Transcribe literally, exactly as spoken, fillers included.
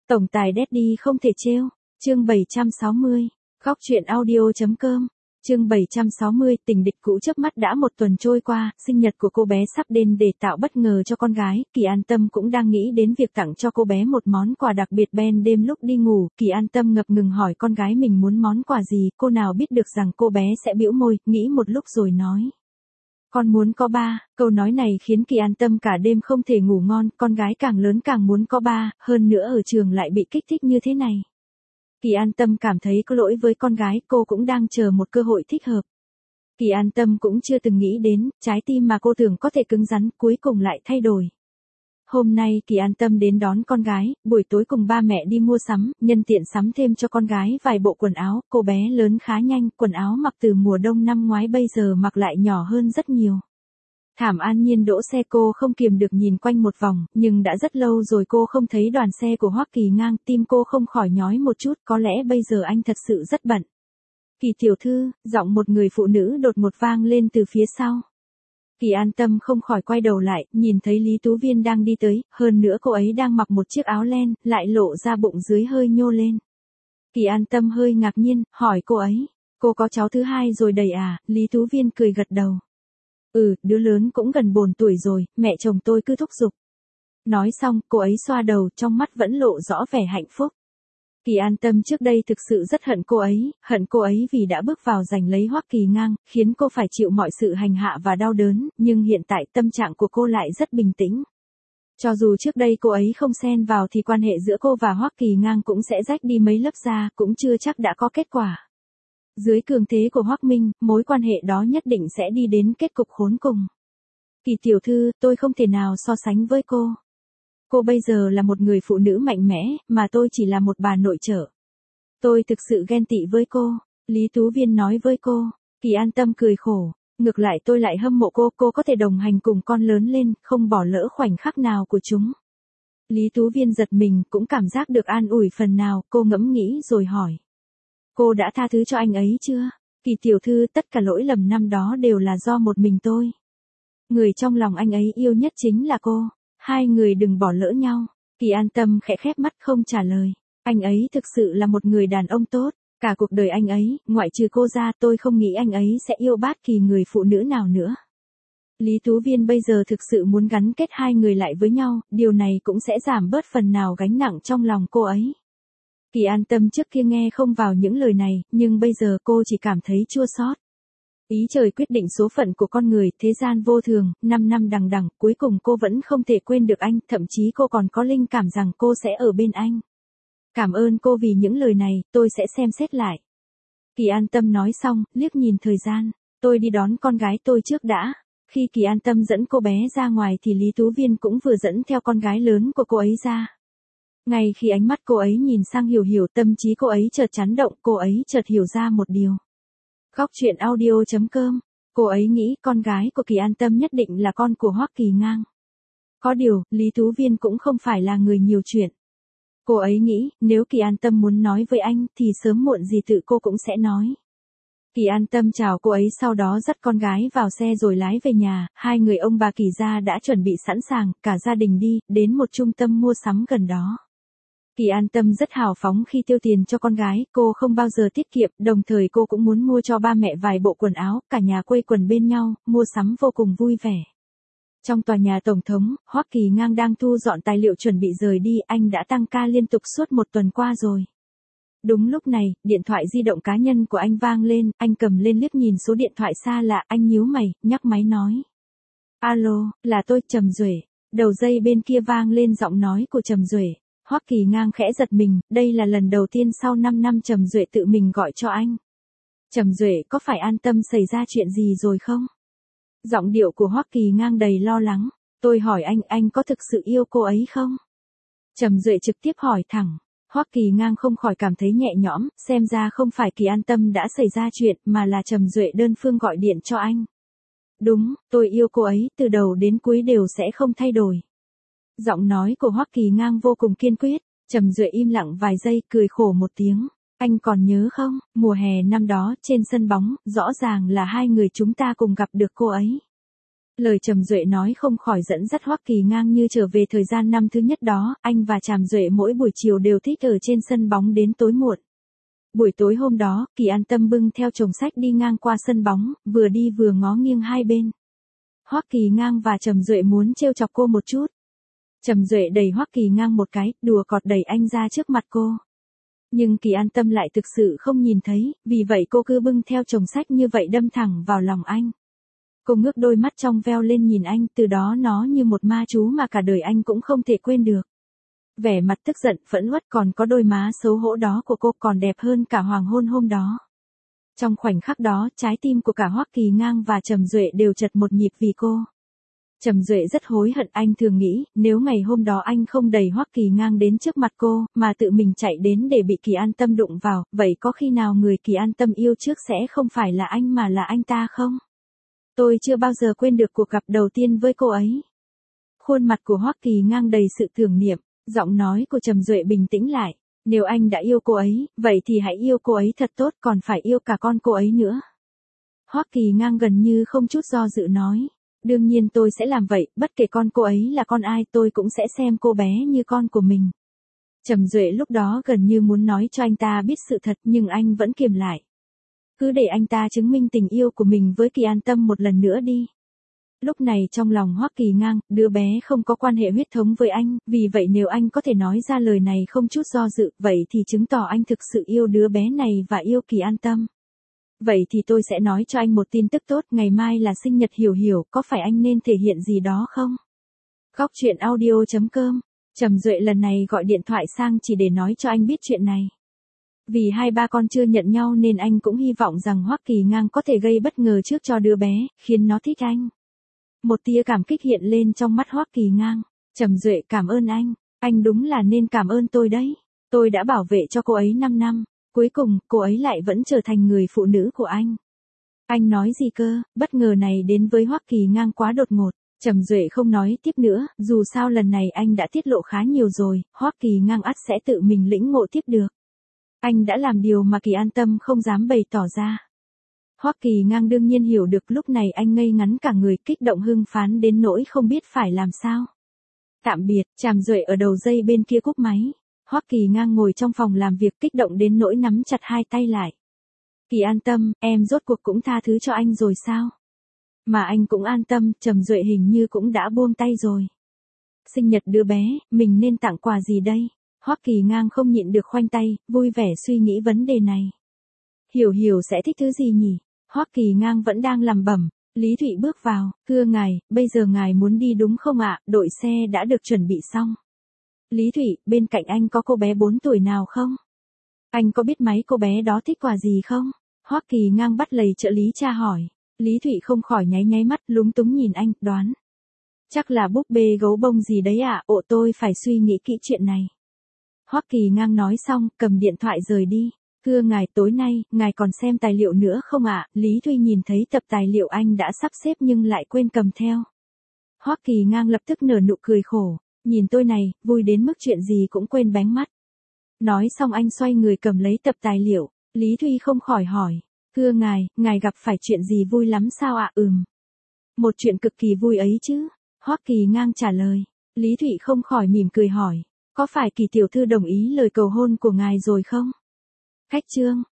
Tổng tài Daddy không thể trêu. Chương bảy trăm sáu mươi. Góc truyện audio.com. Chương bảy trăm sáu mươi, tình địch cũ chớp mắt đã một tuần trôi qua, sinh nhật của cô bé sắp đến để tạo bất ngờ cho con gái, Kỳ An Tâm cũng đang nghĩ đến việc tặng cho cô bé một món quà đặc biệt ban đêm lúc đi ngủ, Kỳ An Tâm ngập ngừng hỏi con gái mình muốn món quà gì, cô nào biết được rằng cô bé sẽ bĩu môi, nghĩ một lúc rồi nói. Con muốn có ba, câu nói này khiến Kỳ An Tâm cả đêm không thể ngủ ngon, con gái càng lớn càng muốn có ba, hơn nữa ở trường lại bị kích thích như thế này. Kỳ An Tâm cảm thấy có lỗi với con gái, cô cũng đang chờ một cơ hội thích hợp. Kỳ An Tâm cũng chưa từng nghĩ đến, trái tim mà cô tưởng có thể cứng rắn, cuối cùng lại thay đổi. Hôm nay Kỳ An Tâm đến đón con gái, buổi tối cùng ba mẹ đi mua sắm, nhân tiện sắm thêm cho con gái vài bộ quần áo, cô bé lớn khá nhanh, quần áo mặc từ mùa đông năm ngoái bây giờ mặc lại nhỏ hơn rất nhiều. Thảm An Nhiên đỗ xe, cô không kiềm được nhìn quanh một vòng, nhưng đã rất lâu rồi cô không thấy đoàn xe của Hoắc Kỳ Ngang, tim cô không khỏi nhói một chút, có lẽ bây giờ anh thật sự rất bận. Kỳ tiểu thư, giọng một người phụ nữ đột ngột vang lên từ phía sau. Kỳ An Tâm không khỏi quay đầu lại, nhìn thấy Lý Tú Viên đang đi tới, hơn nữa cô ấy đang mặc một chiếc áo len, lại lộ ra bụng dưới hơi nhô lên. Kỳ An Tâm hơi ngạc nhiên, hỏi cô ấy, cô có cháu thứ hai rồi đầy à, Lý Tú Viên cười gật đầu. Ừ, đứa lớn cũng gần bốn tuổi rồi, mẹ chồng tôi cứ thúc giục. Nói xong, cô ấy xoa đầu, trong mắt vẫn lộ rõ vẻ hạnh phúc. Kỳ An Tâm trước đây thực sự rất hận cô ấy, hận cô ấy vì đã bước vào giành lấy Hoắc Kỳ Ngang, khiến cô phải chịu mọi sự hành hạ và đau đớn, nhưng hiện tại tâm trạng của cô lại rất bình tĩnh. Cho dù trước đây cô ấy không xen vào thì quan hệ giữa cô và Hoắc Kỳ Ngang cũng sẽ rách đi mấy lớp da, cũng chưa chắc đã có kết quả. Dưới cường thế của Hoắc Minh, mối quan hệ đó nhất định sẽ đi đến kết cục khốn cùng. Kỳ tiểu thư, tôi không thể nào so sánh với cô. Cô bây giờ là một người phụ nữ mạnh mẽ, mà tôi chỉ là một bà nội trợ. Tôi thực sự ghen tị với cô, Lý Tú Viên nói với cô. Kỳ An Tâm cười khổ, ngược lại tôi lại hâm mộ cô, cô có thể đồng hành cùng con lớn lên, không bỏ lỡ khoảnh khắc nào của chúng. Lý Tú Viên giật mình, cũng cảm giác được an ủi phần nào, cô ngẫm nghĩ rồi hỏi. Cô đã tha thứ cho anh ấy chưa? Kỳ tiểu thư, tất cả lỗi lầm năm đó đều là do một mình tôi. Người trong lòng anh ấy yêu nhất chính là cô. Hai người đừng bỏ lỡ nhau. Kỳ An Tâm khẽ khép mắt không trả lời. Anh ấy thực sự là một người đàn ông tốt. Cả cuộc đời anh ấy, ngoại trừ cô ra, tôi không nghĩ anh ấy sẽ yêu bất kỳ người phụ nữ nào nữa. Lý Tú Viên bây giờ thực sự muốn gắn kết hai người lại với nhau, điều này cũng sẽ giảm bớt phần nào gánh nặng trong lòng cô ấy. Kỳ An Tâm trước kia nghe không vào những lời này, nhưng bây giờ cô chỉ cảm thấy chua xót. Ý trời quyết định số phận của con người, thế gian vô thường, năm năm đằng đẵng, cuối cùng cô vẫn không thể quên được anh, thậm chí cô còn có linh cảm rằng cô sẽ ở bên anh. Cảm ơn cô vì những lời này, tôi sẽ xem xét lại. Kỳ An Tâm nói xong, liếc nhìn thời gian, tôi đi đón con gái tôi trước đã. Khi Kỳ An Tâm dẫn cô bé ra ngoài thì Lý Tú Viên cũng vừa dẫn theo con gái lớn của cô ấy ra. Ngay khi ánh mắt cô ấy nhìn sang Hiểu Hiểu, tâm trí cô ấy chợt chấn động, cô ấy chợt hiểu ra một điều. Góc truyện audio.com. Cô ấy nghĩ con gái của Kỳ An Tâm nhất định là con của Hoắc Kỳ Ngang. Có điều, Lý Tú Viên cũng không phải là người nhiều chuyện. Cô ấy nghĩ, nếu Kỳ An Tâm muốn nói với anh, thì sớm muộn gì tự cô cũng sẽ nói. Kỳ An Tâm chào cô ấy, sau đó dắt con gái vào xe rồi lái về nhà, hai người ông bà Kỳ gia đã chuẩn bị sẵn sàng, cả gia đình đi, đến một trung tâm mua sắm gần đó. Kỳ An Tâm rất hào phóng khi tiêu tiền cho con gái, cô không bao giờ tiết kiệm, đồng thời cô cũng muốn mua cho ba mẹ vài bộ quần áo, cả nhà quây quần bên nhau, mua sắm vô cùng vui vẻ. Trong tòa nhà Tổng thống, Hoắc Kỳ Ngang đang thu dọn tài liệu chuẩn bị rời đi, anh đã tăng ca liên tục suốt một tuần qua rồi. Đúng lúc này, điện thoại di động cá nhân của anh vang lên, anh cầm lên liếc nhìn số điện thoại xa lạ, anh nhíu mày, nhắc máy nói. Alo, là tôi, Trầm Duệ. Đầu dây bên kia vang lên giọng nói của Trầm Duệ. Hoắc Kỳ Ngang khẽ giật mình, đây là lần đầu tiên sau năm năm Trầm Duệ tự mình gọi cho anh. Trầm Duệ, có phải An Tâm xảy ra chuyện gì rồi không? Giọng điệu của Hoắc Kỳ Ngang đầy lo lắng. Tôi hỏi anh, anh có thực sự yêu cô ấy không? Trầm Duệ trực tiếp hỏi thẳng. Hoắc Kỳ Ngang không khỏi cảm thấy nhẹ nhõm, xem ra không phải Kỳ An Tâm đã xảy ra chuyện, mà là Trầm Duệ đơn phương gọi điện cho anh. Đúng, tôi yêu cô ấy, từ đầu đến cuối đều sẽ không thay đổi. Giọng nói của Hoắc Kỳ Ngang vô cùng kiên quyết. Trầm Duệ im lặng vài giây, cười khổ một tiếng. Anh còn nhớ không, mùa hè năm đó, trên sân bóng, rõ ràng là hai người chúng ta cùng gặp được cô ấy. Lời Trầm Duệ nói không khỏi dẫn dắt Hoắc Kỳ Ngang như trở về thời gian năm thứ nhất đó, anh và Trầm Duệ mỗi buổi chiều đều thích ở trên sân bóng đến tối muộn. Buổi tối hôm đó, Kỳ An Tâm bưng theo chồng sách đi ngang qua sân bóng, vừa đi vừa ngó nghiêng hai bên. Hoắc Kỳ Ngang và Trầm Duệ muốn trêu chọc cô một chút. Trầm Duệ đẩy Hoắc Kỳ Ngang một cái, đùa cợt đẩy anh ra trước mặt cô. Nhưng Kỳ An Tâm lại thực sự không nhìn thấy, vì vậy cô cứ bưng theo chồng sách như vậy đâm thẳng vào lòng anh. Cô ngước đôi mắt trong veo lên nhìn anh, từ đó nó như một ma chú mà cả đời anh cũng không thể quên được. Vẻ mặt tức giận, phẫn uất còn có đôi má xấu hổ đó của cô còn đẹp hơn cả hoàng hôn hôm đó. Trong khoảnh khắc đó, trái tim của cả Hoắc Kỳ Ngang và Trầm Duệ đều chật một nhịp vì cô. Trầm Duệ rất hối hận, anh thường nghĩ, nếu ngày hôm đó anh không đẩy Hoắc Kỳ Ngang đến trước mặt cô, mà tự mình chạy đến để bị Kỳ An Tâm đụng vào, vậy có khi nào người Kỳ An Tâm yêu trước sẽ không phải là anh mà là anh ta không? Tôi chưa bao giờ quên được cuộc gặp đầu tiên với cô ấy. Khuôn mặt của Hoắc Kỳ Ngang đầy sự tưởng niệm, giọng nói của Trầm Duệ bình tĩnh lại. Nếu anh đã yêu cô ấy, vậy thì hãy yêu cô ấy thật tốt, còn phải yêu cả con cô ấy nữa. Hoắc Kỳ Ngang gần như không chút do dự nói. Đương nhiên tôi sẽ làm vậy, bất kể con cô ấy là con ai tôi cũng sẽ xem cô bé như con của mình. Trầm Duệ lúc đó gần như muốn nói cho anh ta biết sự thật nhưng anh vẫn kiềm lại. Cứ để anh ta chứng minh tình yêu của mình với Kỳ An Tâm một lần nữa đi. Lúc này trong lòng Hoắc Kỳ Ngang, đứa bé không có quan hệ huyết thống với anh, vì vậy nếu anh có thể nói ra lời này không chút do dự, vậy thì chứng tỏ anh thực sự yêu đứa bé này và yêu Kỳ An Tâm. Vậy thì tôi sẽ nói cho anh một tin tức tốt, ngày mai là sinh nhật Hiểu Hiểu, có phải anh nên thể hiện gì đó không? Góc truyện audio chấm com. Trầm Duệ lần này gọi điện thoại sang chỉ để nói cho anh biết chuyện này. Vì hai ba con chưa nhận nhau nên anh cũng hy vọng rằng Hoắc Kỳ Ngang có thể gây bất ngờ trước cho đứa bé, khiến nó thích anh. Một tia cảm kích hiện lên trong mắt Hoắc Kỳ Ngang. Trầm Duệ cảm ơn anh, anh đúng là nên cảm ơn tôi đấy. Tôi đã bảo vệ cho cô ấy năm năm, cuối cùng cô ấy lại vẫn trở thành người phụ nữ của anh. Anh nói gì cơ, bất ngờ này đến với Hoắc Kỳ Ngang quá đột ngột. Trầm Duệ không nói tiếp nữa, dù sao lần này anh đã tiết lộ khá nhiều rồi, Hoắc Kỳ Ngang ắt sẽ tự mình lĩnh ngộ tiếp được. Anh đã làm điều mà Kỳ An Tâm không dám bày tỏ ra. Hoắc Kỳ Ngang đương nhiên hiểu được, lúc này anh ngây ngắn cả người, kích động hưng phấn đến nỗi không biết phải làm sao. Tạm biệt, Trầm Duệ ở đầu dây bên kia cúp máy. Hoắc Kỳ Ngang ngồi trong phòng làm việc kích động đến nỗi nắm chặt hai tay lại. Kỳ An Tâm, em rốt cuộc cũng tha thứ cho anh rồi sao? Mà anh cũng an tâm, Trầm Duệ hình như cũng đã buông tay rồi. Sinh nhật đứa bé, mình nên tặng quà gì đây? Hoắc Kỳ Ngang không nhịn được khoanh tay, vui vẻ suy nghĩ vấn đề này. Hiểu Hiểu sẽ thích thứ gì nhỉ? Hoắc Kỳ Ngang vẫn đang lẩm bẩm. Lý Thụy bước vào, thưa ngài, bây giờ ngài muốn đi đúng không ạ? Đội xe đã được chuẩn bị xong. Lý Thụy, bên cạnh anh có cô bé bốn tuổi nào không? Anh có biết mấy cô bé đó thích quà gì không? Hoắc Kỳ Ngang bắt lầy trợ lý tra hỏi. Lý Thụy không khỏi nháy nháy mắt, lúng túng nhìn anh, đoán. Chắc là búp bê gấu bông gì đấy ạ, ộ tôi phải suy nghĩ kỹ chuyện này. Hoắc Kỳ Ngang nói xong, cầm điện thoại rời đi. Thưa ngài, tối nay, ngài còn xem tài liệu nữa không ạ? Lý Thụy nhìn thấy tập tài liệu anh đã sắp xếp nhưng lại quên cầm theo. Hoắc Kỳ Ngang lập tức nở nụ cười khổ. Nhìn tôi này, vui đến mức chuyện gì cũng quên bánh mắt. Nói xong anh xoay người cầm lấy tập tài liệu. Lý Thụy không khỏi hỏi. Thưa ngài, ngài gặp phải chuyện gì vui lắm sao ạ? Ừm. Một chuyện cực kỳ vui ấy chứ. Hoắc Kỳ Ngang trả lời. Lý Thụy không khỏi mỉm cười hỏi. Có phải Kỳ tiểu thư đồng ý lời cầu hôn của ngài rồi không? Khách trương.